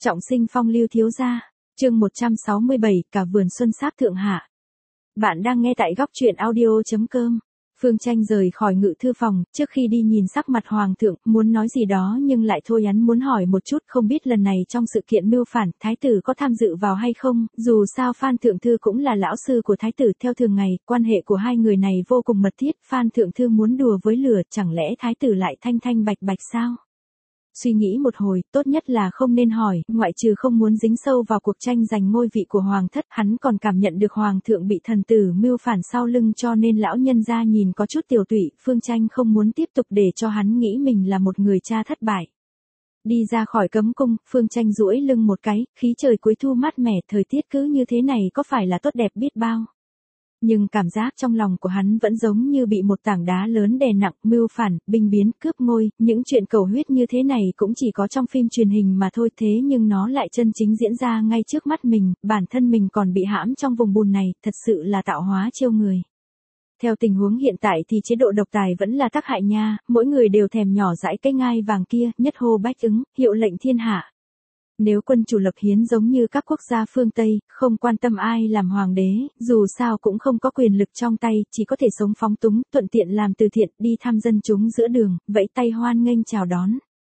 Trọng sinh phong lưu thiếu gia, chương 167, cả vườn xuân sáp thượng hạ. Bạn đang nghe tại góc truyện audio.com. Phương Tranh rời khỏi ngự thư phòng, trước khi đi nhìn sắc mặt hoàng thượng, muốn nói gì đó nhưng lại thôi hắn muốn hỏi một chút không biết lần này trong sự kiện mưu phản, thái tử có tham dự vào hay không, dù sao Phan Thượng Thư cũng là lão sư của thái tử theo thường ngày, quan hệ của hai người này vô cùng mật thiết, Phan Thượng Thư muốn đùa với lửa, chẳng lẽ thái tử lại thanh thanh bạch bạch sao? Suy nghĩ một hồi, tốt nhất là không nên hỏi, ngoại trừ không muốn dính sâu vào cuộc tranh giành ngôi vị của hoàng thất, hắn còn cảm nhận được hoàng thượng bị thần tử mưu phản sau lưng cho nên lão nhân gia nhìn có chút tiểu tụy, Phương Tranh không muốn tiếp tục để cho hắn nghĩ mình là một người cha thất bại. Đi ra khỏi cấm cung, Phương Tranh duỗi lưng một cái, khí trời cuối thu mát mẻ, thời tiết cứ như thế này có phải là tốt đẹp biết bao. Nhưng cảm giác trong lòng của hắn vẫn giống như bị một tảng đá lớn đè nặng, mưu phản, binh biến, cướp ngôi, những chuyện cầu huyết như thế này cũng chỉ có trong phim truyền hình mà thôi, thế nhưng nó lại chân chính diễn ra ngay trước mắt mình, bản thân mình còn bị hãm trong vùng bùn này, thật sự là tạo hóa trêu người. Theo tình huống hiện tại thì chế độ độc tài vẫn là tác hại nha, mỗi người đều thèm nhỏ dãi cái ngai vàng kia, nhất hô bách ứng, hiệu lệnh thiên hạ. Nếu quân chủ lập hiến giống như các quốc gia phương Tây, không quan tâm ai làm hoàng đế, dù sao cũng không có quyền lực trong tay, chỉ có thể sống phóng túng, thuận tiện làm từ thiện, đi thăm dân chúng giữa đường, vẫy tay hoan nghênh chào đón.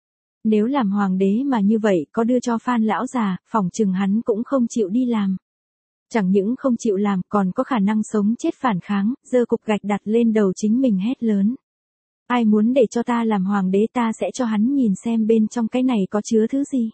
Nếu làm hoàng đế mà như vậy, có đưa cho Phan lão già, phỏng chừng hắn cũng không chịu đi làm. Chẳng những không chịu làm, còn có khả năng sống chết phản kháng, giơ cục gạch đặt lên đầu chính mình hét lớn. Ai muốn để cho ta làm hoàng đế ta sẽ cho hắn nhìn xem bên trong cái này có chứa thứ gì.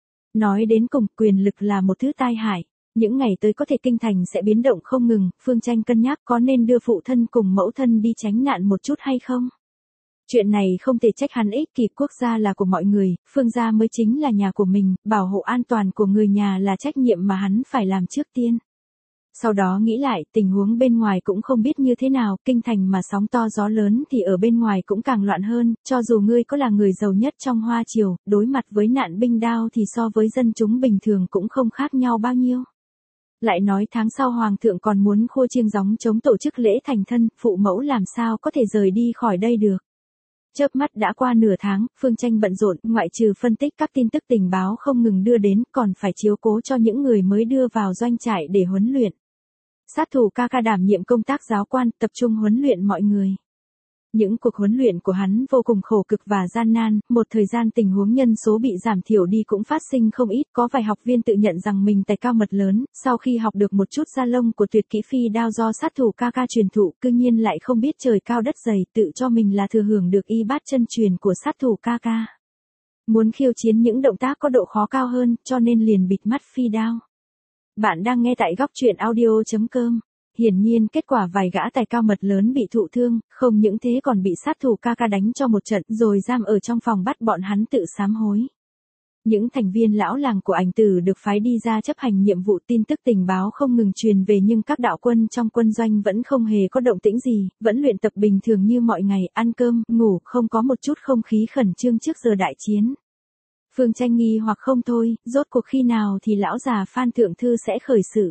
Nói đến cùng, quyền lực là một thứ tai hại. Những ngày tới có thể kinh thành sẽ biến động không ngừng, Phương Tranh cân nhắc có nên đưa phụ thân cùng mẫu thân đi tránh nạn một chút hay không? Chuyện này không thể trách hắn, ích kỷ, quốc gia là của mọi người, Phương gia mới chính là nhà của mình, bảo hộ an toàn của người nhà là trách nhiệm mà hắn phải làm trước tiên. Sau đó nghĩ lại, tình huống bên ngoài cũng không biết như thế nào, kinh thành mà sóng to gió lớn thì ở bên ngoài cũng càng loạn hơn, cho dù ngươi có là người giàu nhất trong Hoa Triều, đối mặt với nạn binh đao thì so với dân chúng bình thường cũng không khác nhau bao nhiêu. Lại nói tháng sau hoàng thượng còn muốn khua chiêng gióng chống tổ chức lễ thành thân, phụ mẫu làm sao có thể rời đi khỏi đây được. Chớp mắt đã qua nửa tháng, Phương Tranh bận rộn, ngoại trừ phân tích các tin tức tình báo không ngừng đưa đến, còn phải chiếu cố cho những người mới đưa vào doanh trại để huấn luyện. Sát thủ ca ca đảm nhiệm công tác giáo quan, tập trung huấn luyện mọi người. Những cuộc huấn luyện của hắn vô cùng khổ cực và gian nan, một thời gian tình huống nhân số bị giảm thiểu đi cũng phát sinh không ít, có vài học viên tự nhận rằng mình tài cao mật lớn, sau khi học được một chút gia lông của tuyệt kỹ phi đao do sát thủ ca ca truyền thụ, cư nhiên lại không biết trời cao đất dày, tự cho mình là thừa hưởng được y bát chân truyền của sát thủ ca ca. Muốn khiêu chiến những động tác có độ khó cao hơn, cho nên liền bịt mắt phi đao. Bạn đang nghe tại góc truyện audio.com. Hiển nhiên kết quả vài gã tài cao mật lớn bị thụ thương, không những thế còn bị sát thủ ca ca đánh cho một trận rồi giam ở trong phòng bắt bọn hắn tự sám hối. Những thành viên lão làng của Ảnh Tử được phái đi ra chấp hành nhiệm vụ, tin tức tình báo không ngừng truyền về nhưng các đạo quân trong quân doanh vẫn không hề có động tĩnh gì, vẫn luyện tập bình thường như mọi ngày, ăn cơm, ngủ, không có một chút không khí khẩn trương trước giờ đại chiến. Phương Tranh nghi hoặc không thôi, rốt cuộc khi nào thì lão già Phan Thượng Thư sẽ khởi sự.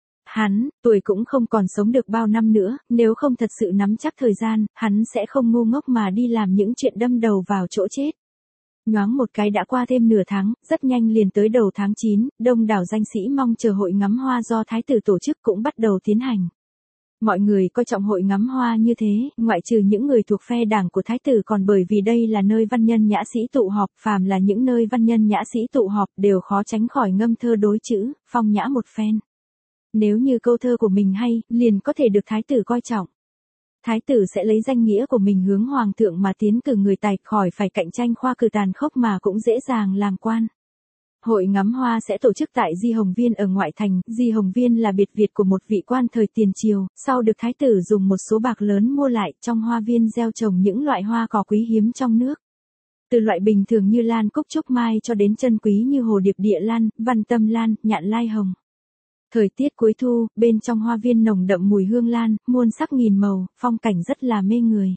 Hắn, tuổi cũng không còn sống được bao năm nữa, nếu không thật sự nắm chắc thời gian, hắn sẽ không ngu ngốc mà đi làm những chuyện đâm đầu vào chỗ chết. Nhoáng một cái đã qua thêm nửa tháng, rất nhanh liền tới đầu tháng 9, đông đảo danh sĩ mong chờ hội ngắm hoa do thái tử tổ chức cũng bắt đầu tiến hành. Mọi người coi trọng hội ngắm hoa như thế, ngoại trừ những người thuộc phe đảng của thái tử còn bởi vì đây là nơi văn nhân nhã sĩ tụ họp, phàm là những nơi văn nhân nhã sĩ tụ họp đều khó tránh khỏi ngâm thơ đối chữ, phong nhã một phen. Nếu như câu thơ của mình hay, liền có thể được thái tử coi trọng. Thái tử sẽ lấy danh nghĩa của mình hướng hoàng thượng mà tiến cử người tài, khỏi phải cạnh tranh khoa cử tàn khốc mà cũng dễ dàng làm quan. Hội ngắm hoa sẽ tổ chức tại Di Hồng Viên ở ngoại thành, Di Hồng Viên là biệt viện của một vị quan thời tiền triều, sau được thái tử dùng một số bạc lớn mua lại, trong hoa viên gieo trồng những loại hoa cỏ quý hiếm trong nước. Từ loại bình thường như lan cúc trúc mai cho đến chân quý như hồ điệp địa lan, văn tâm lan, nhạn lai hồng. Thời tiết cuối thu, bên trong hoa viên nồng đậm mùi hương lan, muôn sắc nghìn màu, phong cảnh rất là mê người.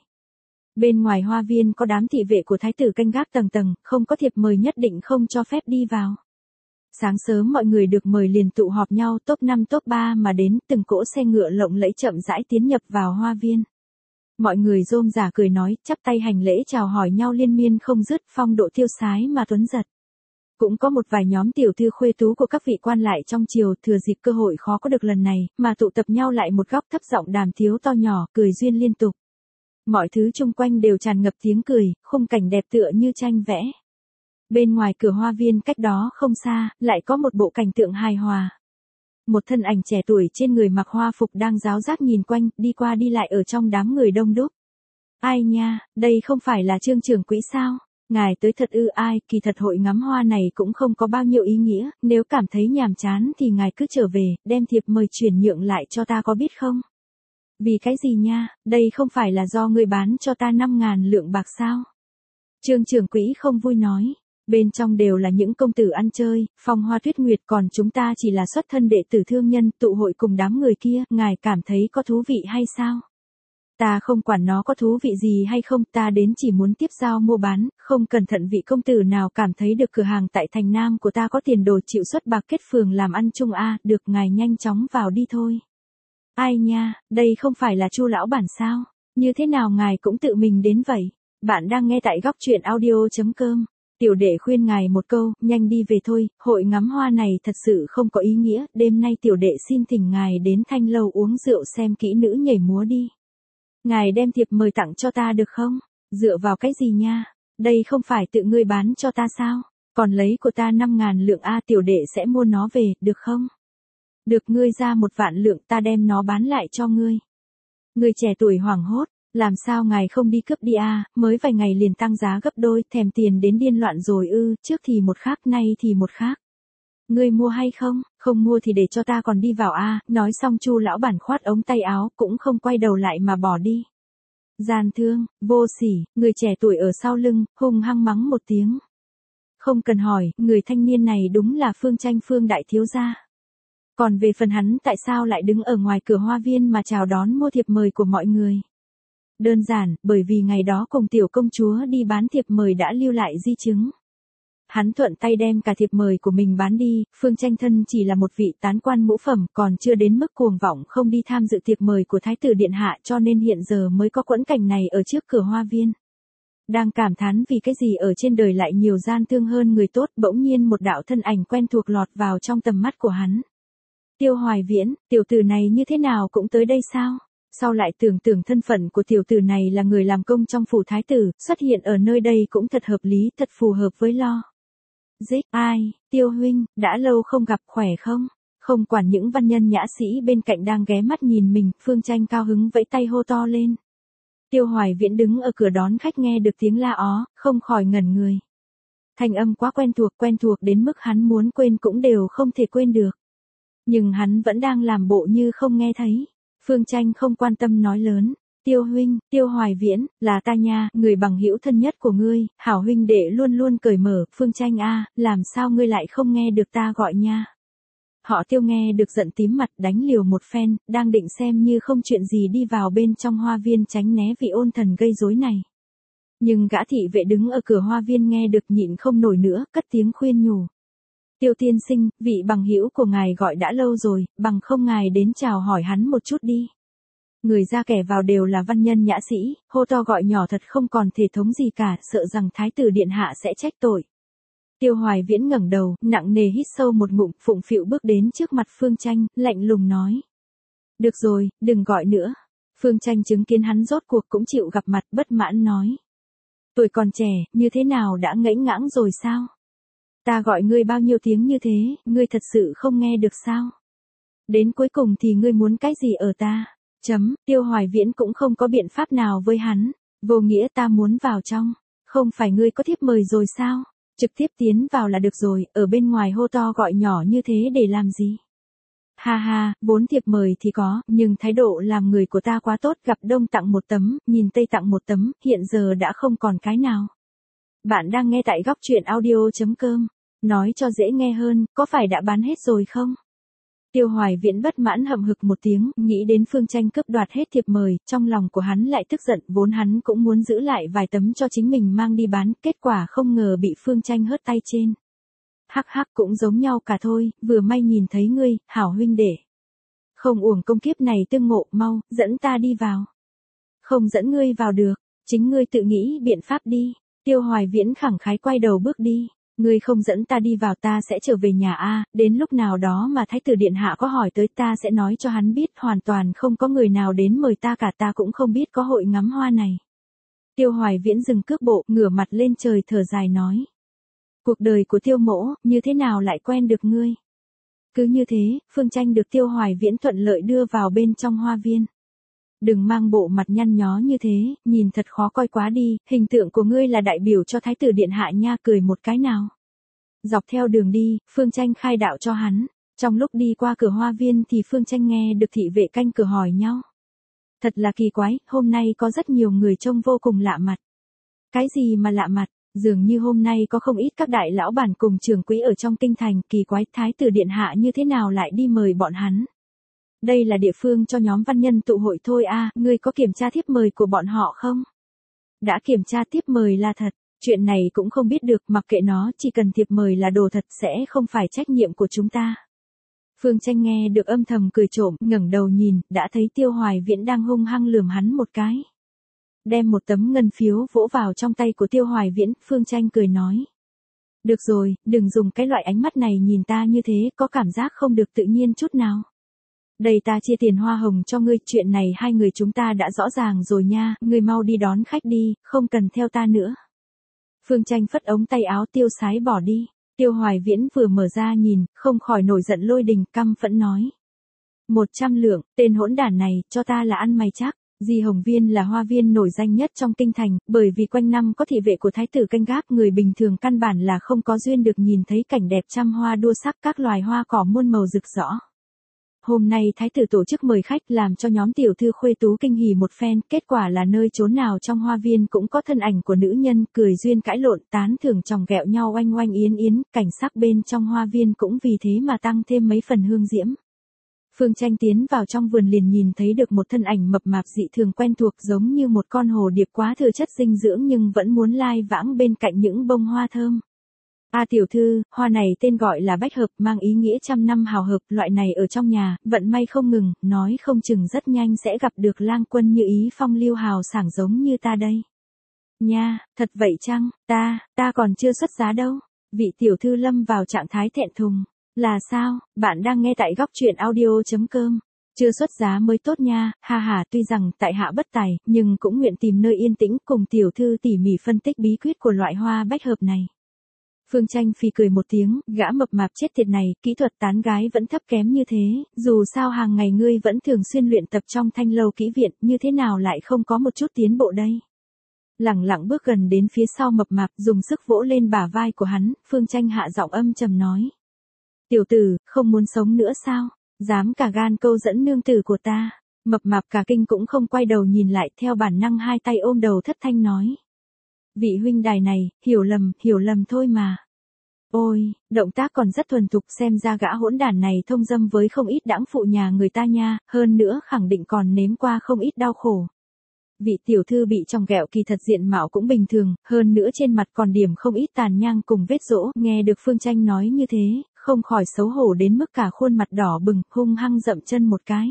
Bên ngoài hoa viên có đám thị vệ của thái tử canh gác tầng tầng, không có thiệp mời nhất định không cho phép đi vào. Sáng sớm mọi người được mời liền tụ họp nhau top 5 top 3 mà đến, từng cỗ xe ngựa lộng lẫy chậm rãi tiến nhập vào hoa viên. Mọi người rôm rả cười nói, chắp tay hành lễ chào hỏi nhau liên miên không dứt, phong độ tiêu sái mà tuấn giật. Cũng có một vài nhóm tiểu thư khuê tú của các vị quan lại trong triều thừa dịp cơ hội khó có được lần này, mà tụ tập nhau lại một góc thấp giọng đàm tiếu to nhỏ, cười duyên liên tục. Mọi thứ chung quanh đều tràn ngập tiếng cười, khung cảnh đẹp tựa như tranh vẽ. Bên ngoài cửa hoa viên cách đó không xa, lại có một bộ cảnh tượng hài hòa. Một thân ảnh trẻ tuổi trên người mặc hoa phục đang ráo rác nhìn quanh, đi qua đi lại ở trong đám người đông đúc. Ai nha, đây không phải là Trương trưởng quỹ sao? Ngài tới thật ư? Ai, kỳ thật hội ngắm hoa này cũng không có bao nhiêu ý nghĩa, nếu cảm thấy nhàm chán thì ngài cứ trở về, đem thiệp mời chuyển nhượng lại cho ta có biết không? Vì cái gì nha, đây không phải là do ngươi bán cho ta 5.000 lượng bạc sao? Trương trưởng quỹ không vui nói. Bên trong đều là những công tử ăn chơi, phong hoa tuyết nguyệt, còn chúng ta chỉ là xuất thân đệ tử thương nhân, tụ hội cùng đám người kia, ngài cảm thấy có thú vị hay sao? Ta không quản nó có thú vị gì hay không, ta đến chỉ muốn tiếp giao mua bán, không cẩn thận vị công tử nào cảm thấy được cửa hàng tại thành Nam của ta có tiền đồ chịu xuất bạc kết phường làm ăn chung được, ngài nhanh chóng vào đi thôi. Ai nha, đây không phải là Chu lão bản sao? Như thế nào ngài cũng tự mình đến vậy? Bạn đang nghe tại góc truyện audio.com. Tiểu đệ khuyên ngài một câu, nhanh đi về thôi, hội ngắm hoa này thật sự không có ý nghĩa, đêm nay tiểu đệ xin thỉnh ngài đến Thanh Lâu uống rượu xem kỹ nữ nhảy múa đi. Ngài đem thiệp mời tặng cho ta được không? Dựa vào cái gì nha? Đây không phải tự ngươi bán cho ta sao? Còn lấy của ta 5.000 lượng tiểu đệ sẽ mua nó về, được không? Được, ngươi ra 1 vạn lượng, ta đem nó bán lại cho ngươi. Người trẻ tuổi hoảng hốt. Làm sao ngài không đi cướp đi mới vài ngày liền tăng giá gấp đôi, thèm tiền đến điên loạn rồi ư? Trước thì một khác, nay thì một khác. Ngươi mua hay không? Không mua thì để cho ta còn đi vào nói xong Chu lão bản khoát ống tay áo, cũng không quay đầu lại mà bỏ đi. Gian thương, vô sỉ, người trẻ tuổi ở sau lưng, hung hăng mắng một tiếng. Không cần hỏi, người thanh niên này đúng là Phương Tranh, Phương đại thiếu gia. Còn về phần hắn tại sao lại đứng ở ngoài cửa hoa viên mà chào đón mua thiệp mời của mọi người? Đơn giản, bởi vì ngày đó cùng tiểu công chúa đi bán thiệp mời đã lưu lại di chứng. Hắn thuận tay đem cả thiệp mời của mình bán đi, Phương Tranh thân chỉ là một vị tán quan ngũ phẩm, còn chưa đến mức cuồng vọng không đi tham dự thiệp mời của Thái tử Điện Hạ, cho nên hiện giờ mới có quẫn cảnh này ở trước cửa hoa viên. Đang cảm thán vì cái gì ở trên đời lại nhiều gian thương hơn người tốt, bỗng nhiên một đạo thân ảnh quen thuộc lọt vào trong tầm mắt của hắn. Tiêu Hoài Viễn, tiểu tử này như thế nào cũng tới đây sao? Sau lại tưởng thân phận của tiểu tử này là người làm công trong phủ thái tử, xuất hiện ở nơi đây cũng thật hợp lý, thật phù hợp với lo. Ai, Tiêu huynh, đã lâu không gặp, khỏe không? Không quản những văn nhân nhã sĩ bên cạnh đang ghé mắt nhìn mình, Phương Tranh cao hứng vẫy tay hô to lên. Tiêu Hoài Viễn đứng ở cửa đón khách nghe được tiếng la ó, không khỏi ngẩn người. Thanh âm quá quen thuộc đến mức hắn muốn quên cũng đều không thể quên được. Nhưng hắn vẫn đang làm bộ như không nghe thấy. Phương Tranh không quan tâm nói lớn. Tiêu huynh, Tiêu Hoài Viễn, là ta nha, người bằng hữu thân nhất của ngươi, hảo huynh đệ luôn luôn cởi mở. Phương Tranh làm sao ngươi lại không nghe được ta gọi nha? Họ Tiêu nghe được giận tím mặt, đánh liều một phen, đang định xem như không chuyện gì đi vào bên trong hoa viên tránh né vị ôn thần gây rối này. Nhưng gã thị vệ đứng ở cửa hoa viên nghe được nhịn không nổi nữa, cất tiếng khuyên nhủ. Tiêu tiên sinh, vị bằng hữu của ngài gọi đã lâu rồi, bằng không ngài đến chào hỏi hắn một chút đi. Người ra kẻ vào đều là văn nhân nhã sĩ, hô to gọi nhỏ thật không còn thể thống gì cả, sợ rằng Thái tử Điện Hạ sẽ trách tội. Tiêu Hoài Viễn ngẩng đầu, nặng nề hít sâu một ngụm, phụng phịu bước đến trước mặt Phương Tranh, lạnh lùng nói. Được rồi, đừng gọi nữa. Phương Tranh chứng kiến hắn rốt cuộc cũng chịu gặp mặt, bất mãn nói. Tuổi còn trẻ, như thế nào đã ngẫy ngãng rồi sao? Ta gọi ngươi bao nhiêu tiếng như thế, ngươi thật sự không nghe được sao? Đến cuối cùng thì ngươi muốn cái gì ở ta? Tiêu Hoài Viễn cũng không có biện pháp nào với hắn. Vô nghĩa, ta muốn vào trong. Không phải ngươi có thiếp mời rồi sao? Trực tiếp tiến vào là được rồi, ở bên ngoài hô to gọi nhỏ như thế để làm gì? Ha ha, 4 thiệp mời thì có, nhưng thái độ làm người của ta quá tốt, gặp đông tặng 1 tấm, nhìn tây tặng 1 tấm, hiện giờ đã không còn cái nào. Bạn đang nghe tại góc truyện audio.com. Nói cho dễ nghe hơn, có phải đã bán hết rồi không? Tiêu Hoài Viễn bất mãn hậm hực một tiếng, nghĩ đến Phương Tranh cướp đoạt hết thiệp mời, trong lòng của hắn lại tức giận, vốn hắn cũng muốn giữ lại vài tấm cho chính mình mang đi bán, kết quả không ngờ bị Phương Tranh hớt tay trên. Hắc hắc, cũng giống nhau cả thôi, vừa may nhìn thấy ngươi, hảo huynh đệ. Không uổng công kiếp này tương ngộ, mau, dẫn ta đi vào. Không dẫn ngươi vào được, chính ngươi tự nghĩ biện pháp đi. Tiêu Hoài Viễn khẳng khái quay đầu bước đi. Ngươi không dẫn ta đi vào ta sẽ trở về nhà a, đến lúc nào đó mà thái tử điện hạ có hỏi tới ta sẽ nói cho hắn biết hoàn toàn không có người nào đến mời ta cả ta cũng không biết có hội ngắm hoa này. Tiêu Hoài Viễn dừng cước bộ, ngửa mặt lên trời thở dài nói. Cuộc đời của Tiêu mỗ, như thế nào lại quen được ngươi? Cứ như thế, Phương Tranh được Tiêu Hoài Viễn thuận lợi đưa vào bên trong hoa viên. Đừng mang bộ mặt nhăn nhó như thế, nhìn thật khó coi quá đi, hình tượng của ngươi là đại biểu cho thái tử điện hạ nha, cười một cái nào. Dọc theo đường đi, Phương Tranh khai đạo cho hắn, trong lúc đi qua cửa hoa viên thì Phương Tranh nghe được thị vệ canh cửa hỏi nhau. Thật là kỳ quái, hôm nay có rất nhiều người trông vô cùng lạ mặt. Cái gì mà lạ mặt, dường như hôm nay có không ít các đại lão bản cùng trưởng quỹ ở trong kinh thành, kỳ quái thái tử điện hạ như thế nào lại đi mời bọn hắn. Đây là địa phương cho nhóm văn nhân tụ hội thôi à, ngươi có kiểm tra thiếp mời của bọn họ không? Đã kiểm tra thiếp mời là thật, chuyện này cũng không biết được, mặc kệ nó, chỉ cần thiệp mời là đồ thật sẽ không phải trách nhiệm của chúng ta. Phương Tranh nghe được âm thầm cười trộm, ngẩng đầu nhìn, đã thấy Tiêu Hoài Viễn đang hung hăng lườm hắn một cái. Đem một tấm ngân phiếu vỗ vào trong tay của Tiêu Hoài Viễn, Phương Tranh cười nói. Được rồi, đừng dùng cái loại ánh mắt này nhìn ta như thế, có cảm giác không được tự nhiên chút nào. Đây ta chia tiền hoa hồng cho ngươi, chuyện này hai người chúng ta đã rõ ràng rồi nha, ngươi mau đi đón khách đi, không cần theo ta nữa. Phương Tranh phất ống tay áo tiêu sái bỏ đi. Tiêu Hoài Viễn vừa mở ra nhìn, không khỏi nổi giận lôi đình, căm phẫn nói. 100 lượng, tên hỗn đản này, cho ta là ăn mày chắc. Di Hồng Viên là hoa viên nổi danh nhất trong kinh thành, bởi vì quanh năm có thị vệ của thái tử canh gác, người bình thường căn bản là không có duyên được nhìn thấy cảnh đẹp trăm hoa đua sắc, các loài hoa cỏ muôn màu rực rỡ. Hôm nay thái tử tổ chức mời khách, làm cho nhóm tiểu thư khuê tú kinh hỉ một phen, kết quả là nơi chốn nào trong hoa viên cũng có thân ảnh của nữ nhân, cười duyên cãi lộn, tán thưởng chòng ghẹo nhau oanh oanh yến yến, cảnh sắc bên trong hoa viên cũng vì thế mà tăng thêm mấy phần hương diễm. Phương Tranh tiến vào trong vườn liền nhìn thấy được một thân ảnh mập mạp dị thường quen thuộc, giống như một con hồ điệp quá thừa chất dinh dưỡng nhưng vẫn muốn lai vãng bên cạnh những bông hoa thơm. Tiểu thư, hoa này tên gọi là bách hợp, mang ý nghĩa trăm năm hào hợp, loại này ở trong nhà, vận may không ngừng, nói không chừng rất nhanh sẽ gặp được lang quân như ý phong lưu hào sảng giống như ta đây. Nha, thật vậy chăng, ta còn chưa xuất giá đâu. Vị tiểu thư lâm vào trạng thái thẹn thùng. Là sao, bạn đang nghe tại góc truyện audio.com. Chưa xuất giá mới tốt nha, ha ha, tuy rằng tại hạ bất tài, nhưng cũng nguyện tìm nơi yên tĩnh cùng tiểu thư tỉ mỉ phân tích bí quyết của loại hoa bách hợp này. Phương Tranh phì cười một tiếng, gã mập mạp chết tiệt này, kỹ thuật tán gái vẫn thấp kém như thế, dù sao hàng ngày ngươi vẫn thường xuyên luyện tập trong thanh lâu kỹ viện, như thế nào lại không có một chút tiến bộ đây. Lẳng lặng bước gần đến phía sau mập mạp, dùng sức vỗ lên bả vai của hắn, Phương Tranh hạ giọng âm trầm nói. Tiểu tử, không muốn sống nữa sao, dám cả gan câu dẫn nương tử của ta. Mập mạp cả kinh cũng không quay đầu nhìn lại, theo bản năng hai tay ôm đầu thất thanh nói. Vị huynh đài này, hiểu lầm thôi mà. Ôi, động tác còn rất thuần thục, xem ra gã hỗn đản này thông dâm với không ít đãng phụ nhà người ta nha, hơn nữa khẳng định còn nếm qua không ít đau khổ. Vị tiểu thư bị chòng ghẹo kỳ thật diện mạo cũng bình thường, hơn nữa trên mặt còn điểm không ít tàn nhang cùng vết rỗ, nghe được Phương Tranh nói như thế, không khỏi xấu hổ đến mức cả khuôn mặt đỏ bừng, hung hăng dậm chân một cái.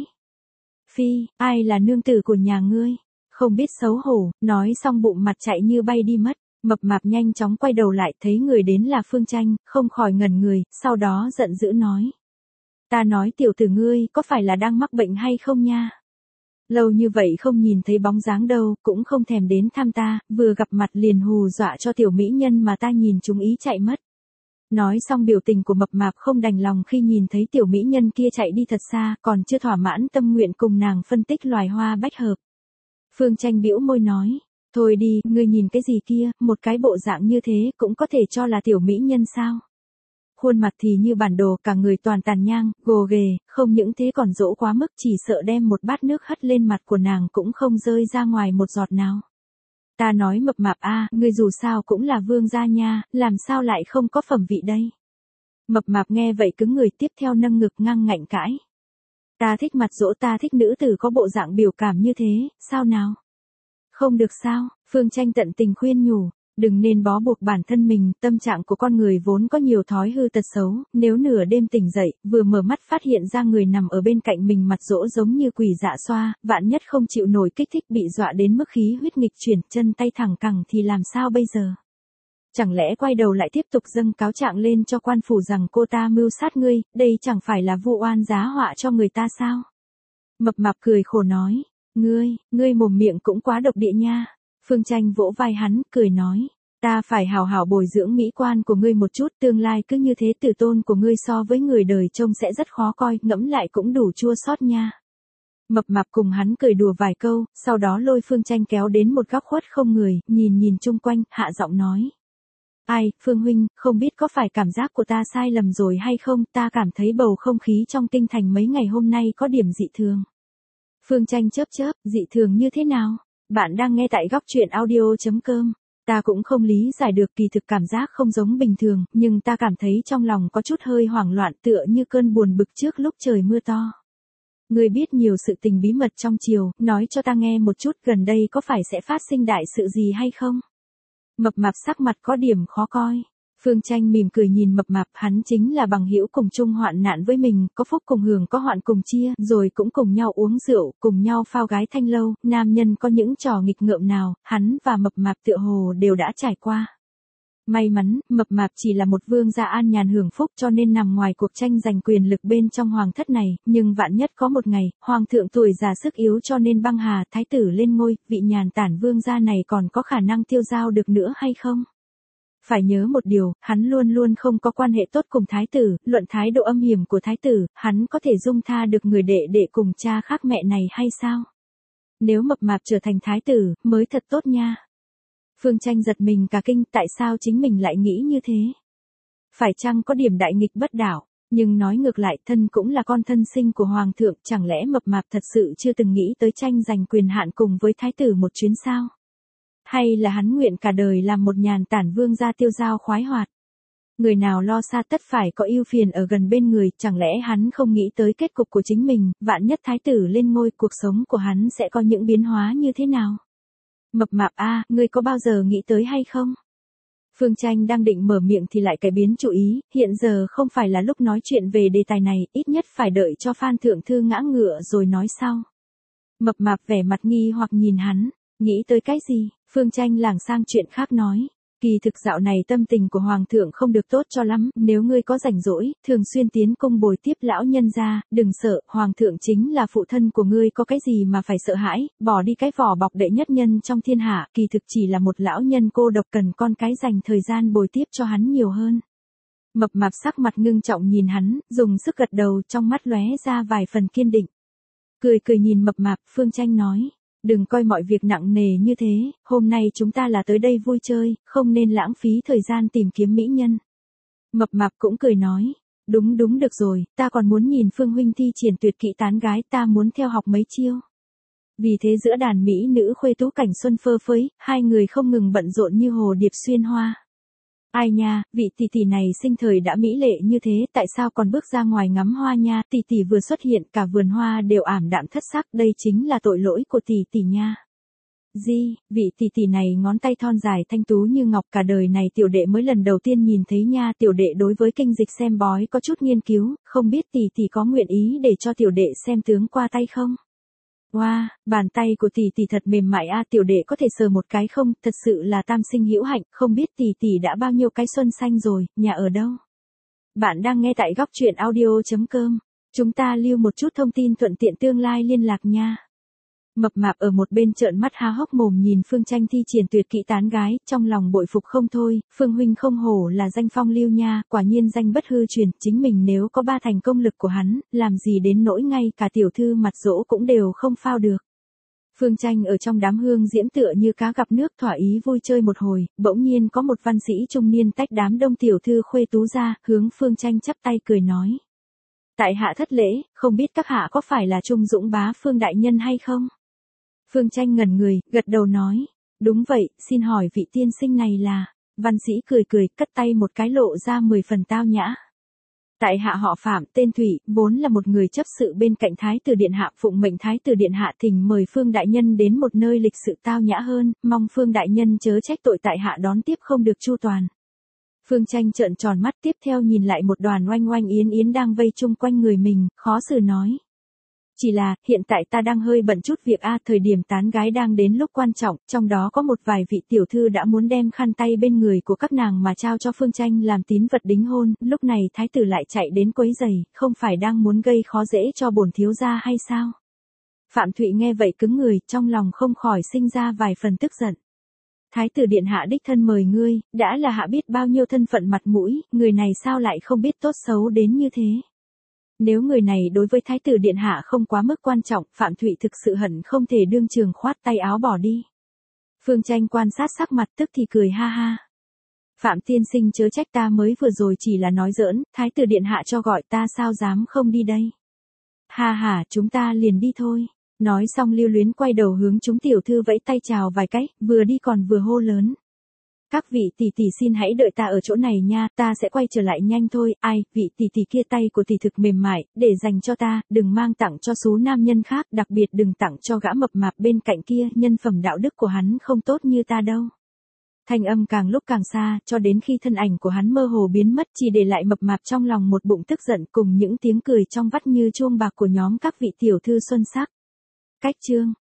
Phi, ai là nương tử của nhà ngươi? Không biết xấu hổ, nói xong bụng mặt chạy như bay đi mất. Mập mạp nhanh chóng quay đầu lại, thấy người đến là Phương Tranh, không khỏi ngẩn người, sau đó giận dữ nói. Ta nói tiểu tử ngươi, có phải là đang mắc bệnh hay không nha? Lâu như vậy không nhìn thấy bóng dáng đâu, cũng không thèm đến thăm ta, vừa gặp mặt liền hù dọa cho tiểu mỹ nhân mà ta nhìn chúng ý chạy mất. Nói xong biểu tình của mập mạp không đành lòng khi nhìn thấy tiểu mỹ nhân kia chạy đi thật xa, còn chưa thỏa mãn tâm nguyện cùng nàng phân tích loài hoa bách hợp. Phương Tranh bĩu môi nói, thôi đi, ngươi nhìn cái gì kia, một cái bộ dạng như thế cũng có thể cho là tiểu mỹ nhân sao? Khuôn mặt thì như bản đồ, cả người toàn tàn nhang, gồ ghề, không những thế còn dỗ quá mức, chỉ sợ đem một bát nước hất lên mặt của nàng cũng không rơi ra ngoài một giọt nào. Ta nói mập mạp ngươi dù sao cũng là vương gia nha, làm sao lại không có phẩm vị đây? Mập mạp nghe vậy cứng người, tiếp theo nâng ngực ngang ngạnh cãi. Ta thích mặt dỗ, ta thích nữ tử có bộ dạng biểu cảm như thế, sao nào? Không được sao, Phương Tranh tận tình khuyên nhủ, đừng nên bó buộc bản thân mình, tâm trạng của con người vốn có nhiều thói hư tật xấu, nếu nửa đêm tỉnh dậy, vừa mở mắt phát hiện ra người nằm ở bên cạnh mình mặt dỗ giống như quỷ dạ xoa, vạn nhất không chịu nổi kích thích bị dọa đến mức khí huyết nghịch chuyển, chân tay thẳng cẳng thì làm sao bây giờ? Chẳng lẽ quay đầu lại tiếp tục dâng cáo trạng lên cho quan phủ rằng cô ta mưu sát ngươi, đây chẳng phải là vu oan giá họa cho người ta sao? Mập mạp cười khổ nói, ngươi mồm miệng cũng quá độc địa nha. Phương Tranh vỗ vai hắn, cười nói, ta phải hào hào bồi dưỡng mỹ quan của ngươi một chút, tương lai cứ như thế tử tôn của ngươi so với người đời trông sẽ rất khó coi, ngẫm lại cũng đủ chua xót nha. Mập mạp cùng hắn cười đùa vài câu, sau đó lôi Phương Tranh kéo đến một góc khuất không người, nhìn chung quanh, hạ giọng nói. Ai, Phương huynh, không biết có phải cảm giác của ta sai lầm rồi hay không, ta cảm thấy bầu không khí trong kinh thành mấy ngày hôm nay có điểm dị thường. Phương Tranh chớp, dị thường như thế nào? Bạn đang nghe tại góc truyện audio.com. Ta cũng không lý giải được, kỳ thực cảm giác không giống bình thường, nhưng ta cảm thấy trong lòng có chút hơi hoảng loạn, tựa như cơn buồn bực trước lúc trời mưa to. Ngươi biết nhiều sự tình bí mật trong triều, nói cho ta nghe một chút, gần đây có phải sẽ phát sinh đại sự gì hay không? Mập mạp sắc mặt có điểm khó coi. Phương Tranh mỉm cười nhìn mập mạp, hắn chính là bằng hữu cùng chung hoạn nạn với mình, có phúc cùng hưởng có hoạn cùng chia, rồi cũng cùng nhau uống rượu, cùng nhau phao gái thanh lâu, nam nhân có những trò nghịch ngợm nào, hắn và mập mạp tựa hồ đều đã trải qua. May mắn, mập mạp chỉ là một vương gia an nhàn hưởng phúc cho nên nằm ngoài cuộc tranh giành quyền lực bên trong hoàng thất này, nhưng vạn nhất có một ngày, hoàng thượng tuổi già sức yếu cho nên băng hà, thái tử lên ngôi, vị nhàn tản vương gia này còn có khả năng tiêu dao được nữa hay không? Phải nhớ một điều, hắn luôn luôn không có quan hệ tốt cùng thái tử, luận thái độ âm hiểm của thái tử, hắn có thể dung tha được người đệ đệ cùng cha khác mẹ này hay sao? Nếu mập mạp trở thành thái tử, mới thật tốt nha. Phương Tranh giật mình cả kinh, tại sao chính mình lại nghĩ như thế? Phải chăng có điểm đại nghịch bất đạo? Nhưng nói ngược lại, thân cũng là con thân sinh của hoàng thượng, chẳng lẽ mập mạp thật sự chưa từng nghĩ tới tranh giành quyền hạn cùng với thái tử một chuyến sao? Hay là hắn nguyện cả đời làm một nhàn tản vương gia tiêu dao khoái hoạt? Người nào lo xa tất phải có ưu phiền ở gần bên người, chẳng lẽ hắn không nghĩ tới kết cục của chính mình, vạn nhất thái tử lên ngôi, cuộc sống của hắn sẽ có những biến hóa như thế nào? Mập mạp a, ngươi có bao giờ nghĩ tới hay không? Phương Tranh đang định mở miệng thì lại cải biến chủ ý, hiện giờ không phải là lúc nói chuyện về đề tài này, ít nhất phải đợi cho Phan Thượng Thư ngã ngựa rồi nói sau. Mập mạp vẻ mặt nghi hoặc nhìn hắn, nghĩ tới cái gì? Phương Tranh lảng sang chuyện khác nói. Kỳ thực dạo này tâm tình của hoàng thượng không được tốt cho lắm, nếu ngươi có rảnh rỗi, thường xuyên tiến cung bồi tiếp lão nhân gia, đừng sợ, hoàng thượng chính là phụ thân của ngươi, có cái gì mà phải sợ hãi, bỏ đi cái vỏ bọc đệ nhất nhân trong thiên hạ, kỳ thực chỉ là một lão nhân cô độc cần con cái dành thời gian bồi tiếp cho hắn nhiều hơn. Mập mạp sắc mặt ngưng trọng nhìn hắn, dùng sức gật đầu, trong mắt lóe ra vài phần kiên định. Cười nhìn mập mạp, Phương Tranh nói. Đừng coi mọi việc nặng nề như thế, hôm nay chúng ta là tới đây vui chơi, không nên lãng phí thời gian tìm kiếm mỹ nhân. Mập mạp cũng cười nói, đúng được rồi, ta còn muốn nhìn Phương huynh thi triển tuyệt kỹ tán gái, ta muốn theo học mấy chiêu. Vì thế giữa đàn mỹ nữ khuê tú cảnh xuân phơ phới, hai người không ngừng bận rộn như hồ điệp xuyên hoa. Ai nha, vị tỷ tỷ này sinh thời đã mỹ lệ như thế, tại sao còn bước ra ngoài ngắm hoa nha, tỷ tỷ vừa xuất hiện cả vườn hoa đều ảm đạm thất sắc, đây chính là tội lỗi của tỷ tỷ nha. Vị tỷ tỷ này ngón tay thon dài thanh tú như ngọc, cả đời này tiểu đệ mới lần đầu tiên nhìn thấy nha, tiểu đệ đối với kinh dịch xem bói có chút nghiên cứu, không biết tỷ tỷ có nguyện ý để cho tiểu đệ xem tướng qua tay không? Wow, bàn tay của tỷ tỷ thật mềm mại a, tiểu đệ có thể sờ một cái không, thật sự là tam sinh hữu hạnh, không biết tỷ tỷ đã bao nhiêu cái xuân xanh rồi, nhà ở đâu? Bạn đang nghe tại góc truyện audio.com, chúng ta lưu một chút thông tin thuận tiện tương lai liên lạc nha. Mập mạp ở một bên trợn mắt há hốc mồm nhìn Phương Tranh thi triển tuyệt kỹ tán gái, trong lòng bội phục không thôi, Phương huynh không hổ là danh phong lưu nha, quả nhiên danh bất hư truyền, chính mình nếu có 3 thành công lực của hắn, làm gì đến nỗi ngay cả tiểu thư mặt dỗ cũng đều không phao được. Phương Tranh ở trong đám hương diễm tựa như cá gặp nước, thỏa ý vui chơi một hồi, bỗng nhiên có một văn sĩ trung niên tách đám đông tiểu thư khuê tú ra, hướng Phương Tranh chắp tay cười nói. Tại hạ thất lễ, không biết các hạ có phải là Trung Dũng bá Phương đại nhân hay không? Phương Tranh ngẩn người, gật đầu nói, đúng vậy, xin hỏi vị tiên sinh này là, văn sĩ cười, cất tay một cái lộ ra 10 phần tao nhã. Tại hạ họ Phạm, tên Thủy, vốn là một người chấp sự bên cạnh Thái tử Điện Hạ, phụng mệnh Thái tử Điện Hạ thỉnh mời Phương đại nhân đến một nơi lịch sự tao nhã hơn, mong Phương đại nhân chớ trách tội tại hạ đón tiếp không được chu toàn. Phương Tranh trợn tròn mắt, tiếp theo nhìn lại một đoàn oanh yến đang vây chung quanh người mình, khó xử nói. Chỉ là, hiện tại ta đang hơi bận chút việc thời điểm tán gái đang đến lúc quan trọng, trong đó có một vài vị tiểu thư đã muốn đem khăn tay bên người của các nàng mà trao cho Phương Tranh làm tín vật đính hôn, lúc này thái tử lại chạy đến quấy rầy, không phải đang muốn gây khó dễ cho bổn thiếu gia hay sao? Phạm Thụy nghe vậy cứng người, trong lòng không khỏi sinh ra vài phần tức giận. Thái tử điện hạ đích thân mời ngươi, đã là hạ biết bao nhiêu thân phận mặt mũi, người này sao lại không biết tốt xấu đến như thế? Nếu người này đối với thái tử điện hạ không quá mức quan trọng, Phạm Thụy thực sự hận không thể đương trường khoát tay áo bỏ đi. Phương Tranh quan sát sắc mặt tức thì cười ha ha. Phạm tiên sinh chớ trách, ta mới vừa rồi chỉ là nói giỡn, thái tử điện hạ cho gọi ta sao dám không đi đây. Ha ha, chúng ta liền đi thôi. Nói xong Lưu Luyến quay đầu hướng chúng tiểu thư vẫy tay chào vài cái, vừa đi còn vừa hô lớn. Các vị tỷ tỷ xin hãy đợi ta ở chỗ này nha, ta sẽ quay trở lại nhanh thôi. Ai, vị tỷ tỷ kia tay của tỷ thực mềm mại, để dành cho ta, đừng mang tặng cho số nam nhân khác, đặc biệt đừng tặng cho gã mập mạp bên cạnh kia, nhân phẩm đạo đức của hắn không tốt như ta đâu. Thanh âm càng lúc càng xa, cho đến khi thân ảnh của hắn mơ hồ biến mất, chỉ để lại mập mạp trong lòng một bụng tức giận cùng những tiếng cười trong vắt như chuông bạc của nhóm các vị tiểu thư xuân sắc. Cách chương